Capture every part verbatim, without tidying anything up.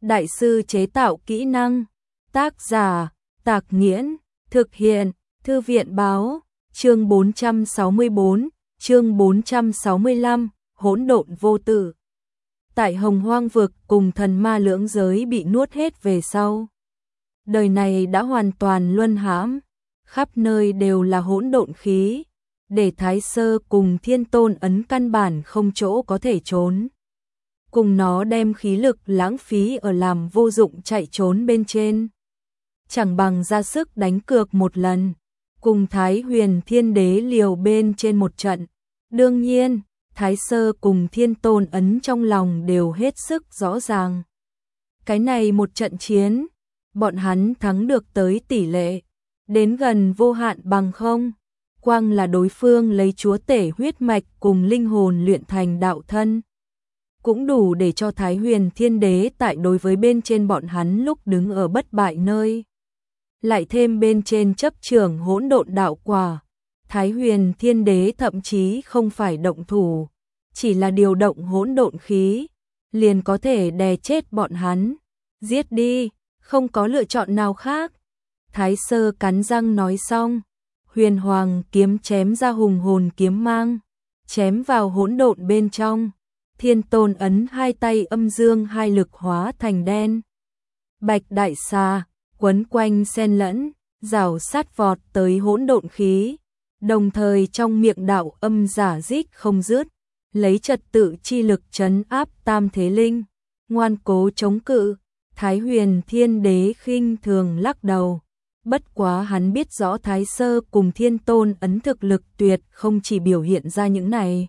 Đại sư chế tạo kỹ năng. Tác giả Tạc Nghiễn. Thực hiện Thư viện Báo. Chương bốn trăm sáu mươi bốn, chương bốn trăm sáu mươi lăm, hỗn độn vô tử. Tại Hồng Hoang vực cùng thần ma lưỡng giới bị nuốt hết về sau, đời này đã hoàn toàn luân hãm, khắp nơi đều là hỗn độn khí, để Thái Sơ cùng Thiên Tôn ấn căn bản không chỗ có thể trốn. Cùng nó đem khí lực lãng phí ở làm vô dụng chạy trốn bên trên, chẳng bằng ra sức đánh cược một lần, cùng Thái Huyền Thiên Đế liều bên trên một trận. Đương nhiên, Thái Sơ cùng Thiên Tôn ấn trong lòng đều hết sức rõ ràng. Cái này một trận chiến, bọn hắn thắng được tới tỷ lệ đến gần vô hạn bằng không. Quang là đối phương lấy chúa tể huyết mạch cùng linh hồn luyện thành đạo thân, cũng đủ để cho Thái Huyền Thiên Đế tại đối với bên trên bọn hắn lúc đứng ở bất bại nơi. Lại thêm bên trên chấp trưởng hỗn độn đạo quả, Thái Huyền Thiên Đế thậm chí không phải động thủ, chỉ là điều động hỗn độn khí, liền có thể đè chết bọn hắn. Giết đi, không có lựa chọn nào khác. Thái Sơ cắn răng nói xong, huyền hoàng kiếm chém ra hùng hồn kiếm mang, chém vào hỗn độn bên trong. Thiên Tôn ấn hai tay âm dương hai lực hóa thành đen bạch đại xà, quấn quanh xen lẫn, rảo sát vọt tới hỗn độn khí, đồng thời trong miệng đạo âm giả dích không dứt, lấy trật tự chi lực trấn áp tam thế linh, ngoan cố chống cự. Thái Huyền Thiên Đế khinh thường lắc đầu, bất quá hắn biết rõ Thái Sơ cùng Thiên Tôn ấn thực lực tuyệt không chỉ biểu hiện ra những này,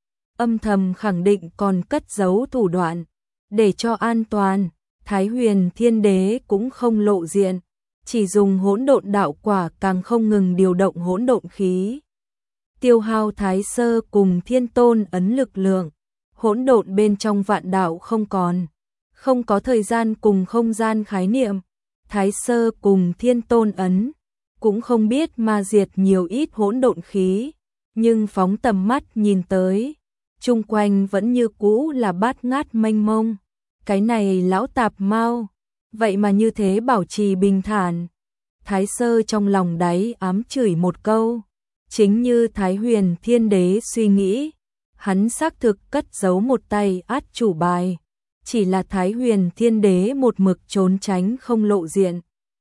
âm thầm khẳng định còn cất giấu thủ đoạn. Để cho an toàn, Thái Huyền Thiên Đế cũng không lộ diện, chỉ dùng hỗn độn đạo quả càng không ngừng điều động hỗn độn khí, tiêu hao Thái Sơ cùng Thiên Tôn ấn lực lượng. Hỗn độn bên trong vạn đạo không còn, không có thời gian cùng không gian khái niệm. Thái Sơ cùng Thiên Tôn ấn cũng không biết ma diệt nhiều ít hỗn độn khí, nhưng phóng tầm mắt nhìn tới, chung quanh vẫn như cũ là bát ngát mênh mông. Cái này lão tạp mau, vậy mà như thế bảo trì bình thản. Thái Sơ trong lòng đáy ám chửi một câu, chính như Thái Huyền Thiên Đế suy nghĩ, hắn xác thực cất giấu một tay át chủ bài, chỉ là Thái Huyền Thiên Đế một mực trốn tránh không lộ diện,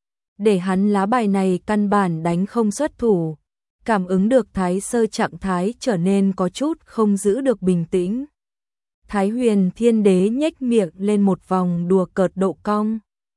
để hắn lá bài này căn bản đánh không xuất thủ. Cảm ứng được Thái Sơ trạng thái trở nên có chút không giữ được bình tĩnh, Thái Huyền Thiên Đế nhếch miệng lên một vòng đùa cợt độ cong.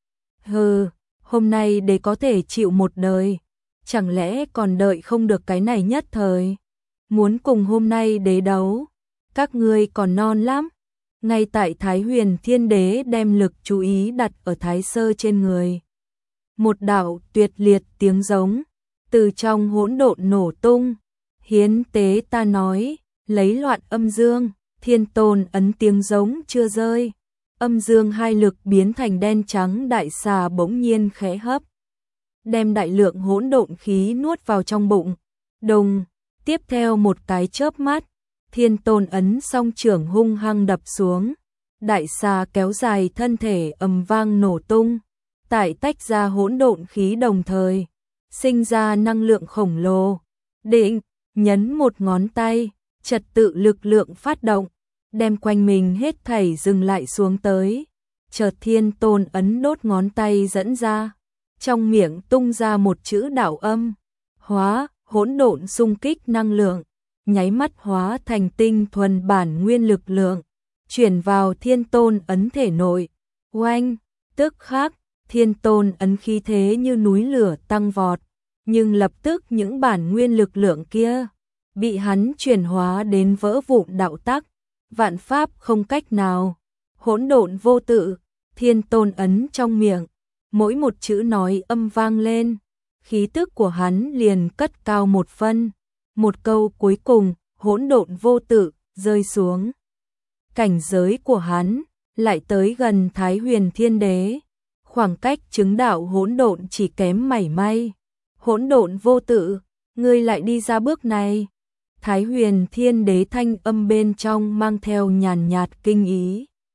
Hừ, hôm nay để có thể chịu một đời, chẳng lẽ còn đợi không được cái này nhất thời? Muốn cùng hôm nay đế đấu, các ngươi còn non lắm. Ngay tại Thái Huyền Thiên Đế đem lực chú ý đặt ở Thái Sơ trên người, một đạo tuyệt liệt tiếng giống từ trong hỗn độn nổ tung. Hiến tế ta nói, lấy loạn âm dương. Thiên Tôn ấn tiếng giống chưa rơi, âm dương hai lực biến thành đen trắng đại xà bỗng nhiên khẽ hấp, đem đại lượng hỗn độn khí nuốt vào trong bụng. Đùng, tiếp theo một cái chớp mắt, Thiên Tôn ấn song trưởng hung hăng đập xuống, đại xà kéo dài thân thể ầm vang nổ tung, tại tách ra hỗn độn khí đồng thời sinh ra năng lượng khổng lồ. Định, nhấn một ngón tay, trật tự lực lượng phát động, đem quanh mình hết thảy dừng lại xuống tới. Chợt Thiên Tôn ấn đốt ngón tay dẫn ra, trong miệng tung ra một chữ đạo âm, hóa, hỗn độn xung kích năng lượng, nháy mắt hóa thành tinh thuần bản nguyên lực lượng, chuyển vào Thiên Tôn ấn thể nội. Oanh, tức khắc, Thiên Tôn ấn khí thế như núi lửa tăng vọt, nhưng lập tức những bản nguyên lực lượng kia bị hắn chuyển hóa đến vỡ vụn đạo tắc, vạn pháp không cách nào. Hỗn độn vô tự, Thiên Tôn ấn trong miệng, mỗi một chữ nói âm vang lên, khí tức của hắn liền cất cao một phân. Một câu cuối cùng, hỗn độn vô tự, rơi xuống. Cảnh giới của hắn lại tới gần Thái Huyền Thiên Đế, khoảng cách chứng đạo hỗn độn chỉ kém mảy may. Hỗn độn vô tự, ngươi lại đi ra bước này. Thái Huyền Thiên Đế thanh âm bên trong mang theo nhàn nhạt kinh ý.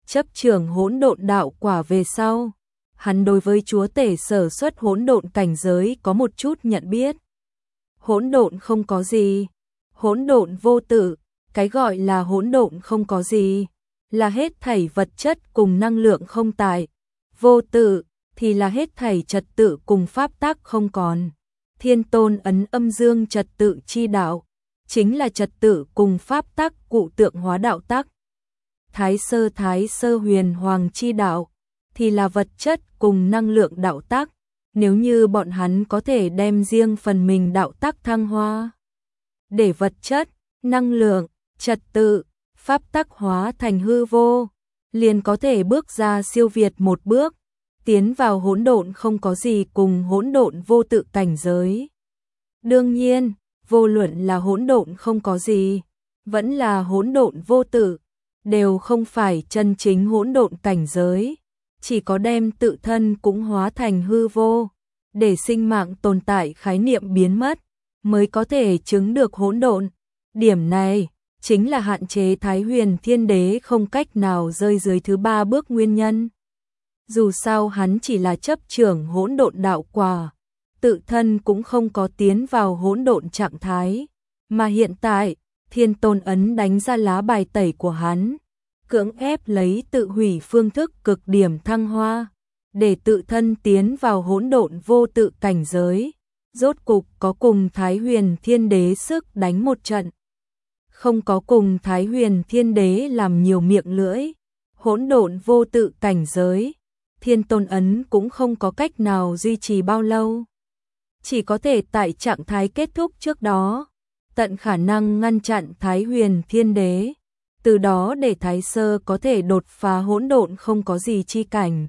chấp trưởng hỗn độn đạo quả về sau, hắn đối với chúa tể sở xuất hỗn độn cảnh giới có một chút nhận biết. Hỗn độn không có gì, hỗn độn vô tự, cái gọi là hỗn độn không có gì, là hết thảy vật chất cùng năng lượng không tại, vô tự thì là hết thảy trật tự cùng pháp tắc không còn. Thiên Tôn ấn âm dương trật tự chi đạo, chính là trật tự cùng pháp tắc cụ tượng hóa đạo tắc. Thái sơ thái sơ huyền hoàng chi đạo, thì là vật chất cùng năng lượng đạo tắc. Nếu như bọn hắn có thể đem riêng phần mình đạo tắc thăng hoa, để vật chất, năng lượng, trật tự, pháp tắc hóa thành hư vô, liền có thể bước ra siêu việt một bước, tiến vào hỗn độn không có gì cùng hỗn độn vô tự cảnh giới. Đương nhiên, vô luận là hỗn độn không có gì, vẫn là hỗn độn vô tự, đều không phải chân chính hỗn độn cảnh giới, chỉ có đem tự thân cũng hóa thành hư vô, để sinh mạng tồn tại khái niệm biến mất, mới có thể chứng được hỗn độn. Điểm này chính là hạn chế Thái Huyền Thiên Đế không cách nào rơi dưới thứ ba bước nguyên nhân. Dù sao hắn chỉ là chấp trưởng hỗn độn đạo quả, tự thân cũng không có tiến vào hỗn độn trạng thái, mà hiện tại, Thiên Tôn ấn đánh ra lá bài tẩy của hắn, cưỡng ép lấy tự hủy phương thức cực điểm thăng hoa, để tự thân tiến vào hỗn độn vô tự cảnh giới, rốt cục có cùng Thái Huyền Thiên Đế sức đánh một trận. Không có cùng Thái Huyền Thiên Đế làm nhiều miệng lưỡi, hỗn độn vô tự cảnh giới, Thiên Tôn ấn cũng không có cách nào duy trì bao lâu. Chỉ có thể tại trạng thái kết thúc trước đó, tận khả năng ngăn chặn Thái Huyền Thiên Đế, từ đó để Thái Sơ có thể đột phá hỗn độn không có gì chi cảnh.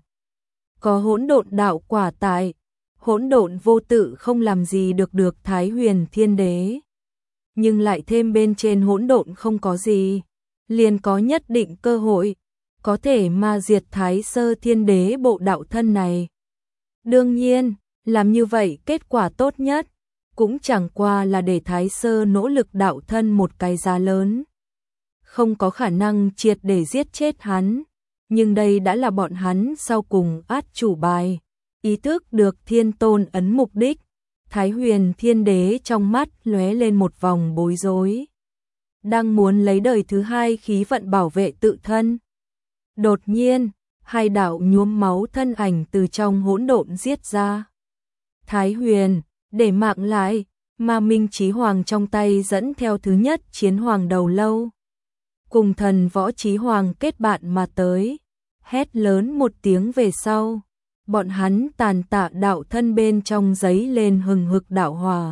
Có hỗn độn đạo quả tại, hỗn độn vô tự không làm gì được được Thái Huyền Thiên Đế. Nhưng lại thêm bên trên hỗn độn không có gì, liền có nhất định cơ hội, có thể ma diệt Thái Sơ Thiên Đế bộ đạo thân này. Đương nhiên, làm như vậy kết quả tốt nhất, cũng chẳng qua là để Thái Sơ nỗ lực đạo thân một cái giá lớn. Không có khả năng triệt để giết chết hắn, nhưng đây đã là bọn hắn sau cùng át chủ bài. Ý thức được Thiên Tôn ấn mục đích, Thái Huyền Thiên Đế trong mắt lóe lên một vòng bối rối. Đang muốn lấy đời thứ hai khí vận bảo vệ tự thân. Đột nhiên, hai đạo nhuốm máu thân ảnh từ trong hỗn độn giết ra. Thái Huyền, để mạng lại, mà Minh Chí Hoàng trong tay dẫn theo thứ nhất chiến hoàng đầu lâu. Cùng thần võ Chí Hoàng kết bạn mà tới, hét lớn một tiếng về sau. Bọn hắn tàn tạ đạo thân bên trong giấy lên hừng hực đạo hỏa,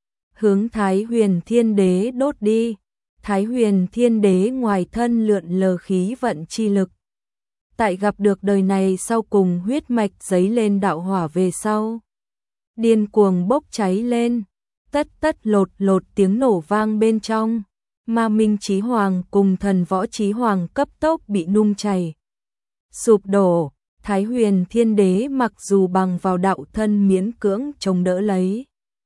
hướng Thái Huyền Thiên Đế đốt đi. Thái Huyền Thiên Đế ngoài thân lượn lờ khí vận chi lực. Tại gặp được đời này sau cùng huyết mạch giấy lên đạo hỏa về sau, điên cuồng bốc cháy lên, tất tất lột lột tiếng nổ vang bên trong, mà Minh Chí Hoàng cùng thần võ Chí Hoàng cấp tốc bị nung chảy, sụp đổ. Thái Huyền Thiên Đế mặc dù bằng vào đạo thân miễn cưỡng chống đỡ lấy,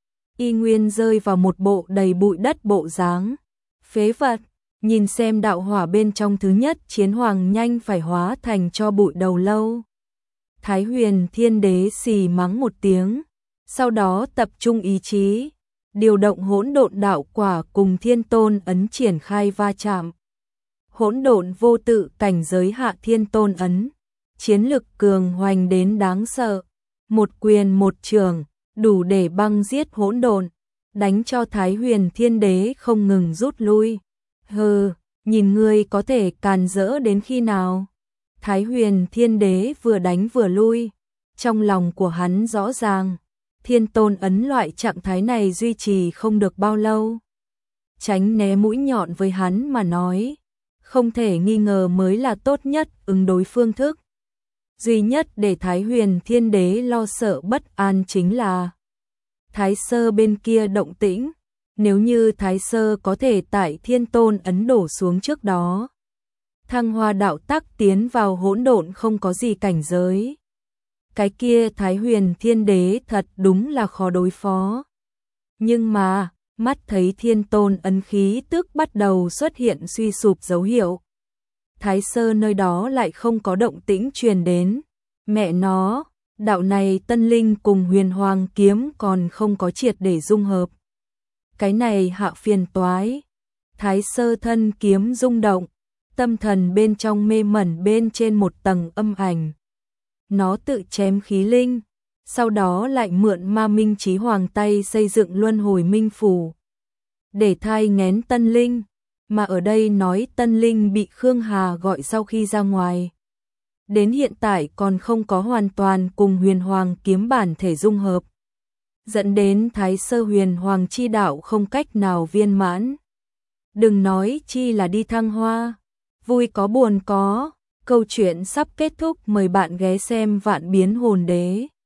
y nguyên rơi vào một bộ đầy bụi đất bộ dáng phế vật. Nhìn xem đạo hỏa bên trong thứ nhất chiến hoàng nhanh phải hóa thành cho bụi đầu lâu, Thái Huyền Thiên Đế xì mắng một tiếng, sau đó tập trung ý chí, điều động hỗn độn đạo quả cùng Thiên Tôn ấn triển khai va chạm. Hỗn độn vô tự cảnh giới hạ Thiên Tôn ấn, chiến lực cường hoành đến đáng sợ, một quyền một trường, đủ để băng giết hỗn độn, đánh cho Thái Huyền Thiên Đế không ngừng rút lui. Hừ, nhìn ngươi có thể càn rỡ đến khi nào? Thái Huyền Thiên Đế vừa đánh vừa lui, trong lòng của hắn rõ ràng, Thiên Tôn ấn loại trạng thái này duy trì không được bao lâu. Tránh né mũi nhọn với hắn mà nói, không thể nghi ngờ mới là tốt nhất ứng đối phương thức. Duy nhất để Thái Huyền Thiên Đế lo sợ bất an chính là Thái Sơ bên kia động tĩnh. Nếu như Thái Sơ có thể tại Thiên Tôn ấn đổ xuống trước đó, thăng hoa đạo tắc tiến vào hỗn độn không có gì cảnh giới, cái kia Thái Huyền Thiên Đế thật đúng là khó đối phó. Nhưng mà, mắt thấy Thiên Tôn ấn khí tức bắt đầu xuất hiện suy sụp dấu hiệu, Thái Sơ nơi đó lại không có động tĩnh truyền đến. Mẹ nó, đạo này Tân Linh cùng Huyền Hoàng kiếm còn không có triệt để dung hợp. Cái này hạ phiền toái. Thái Sơ thân kiếm rung động, tâm thần bên trong mê mẩn bên trên một tầng âm ảnh. Nó tự chém khí linh, sau đó lại mượn Ma Minh Chí Hoàng tay xây dựng luân hồi minh phủ để thai nghén Tân Linh, mà ở đây nói Tân Linh bị Khương Hà gọi sau khi ra ngoài. Đến hiện tại còn không có hoàn toàn cùng Huyền Hoàng kiếm bản thể dung hợp, dẫn đến Thái Sơ Huyền Hoàng chi đạo không cách nào viên mãn. Đừng nói chi là đi thăng hoa, vui có buồn có, câu chuyện sắp kết thúc, mời bạn ghé xem Vạn Biến Hồn Đế.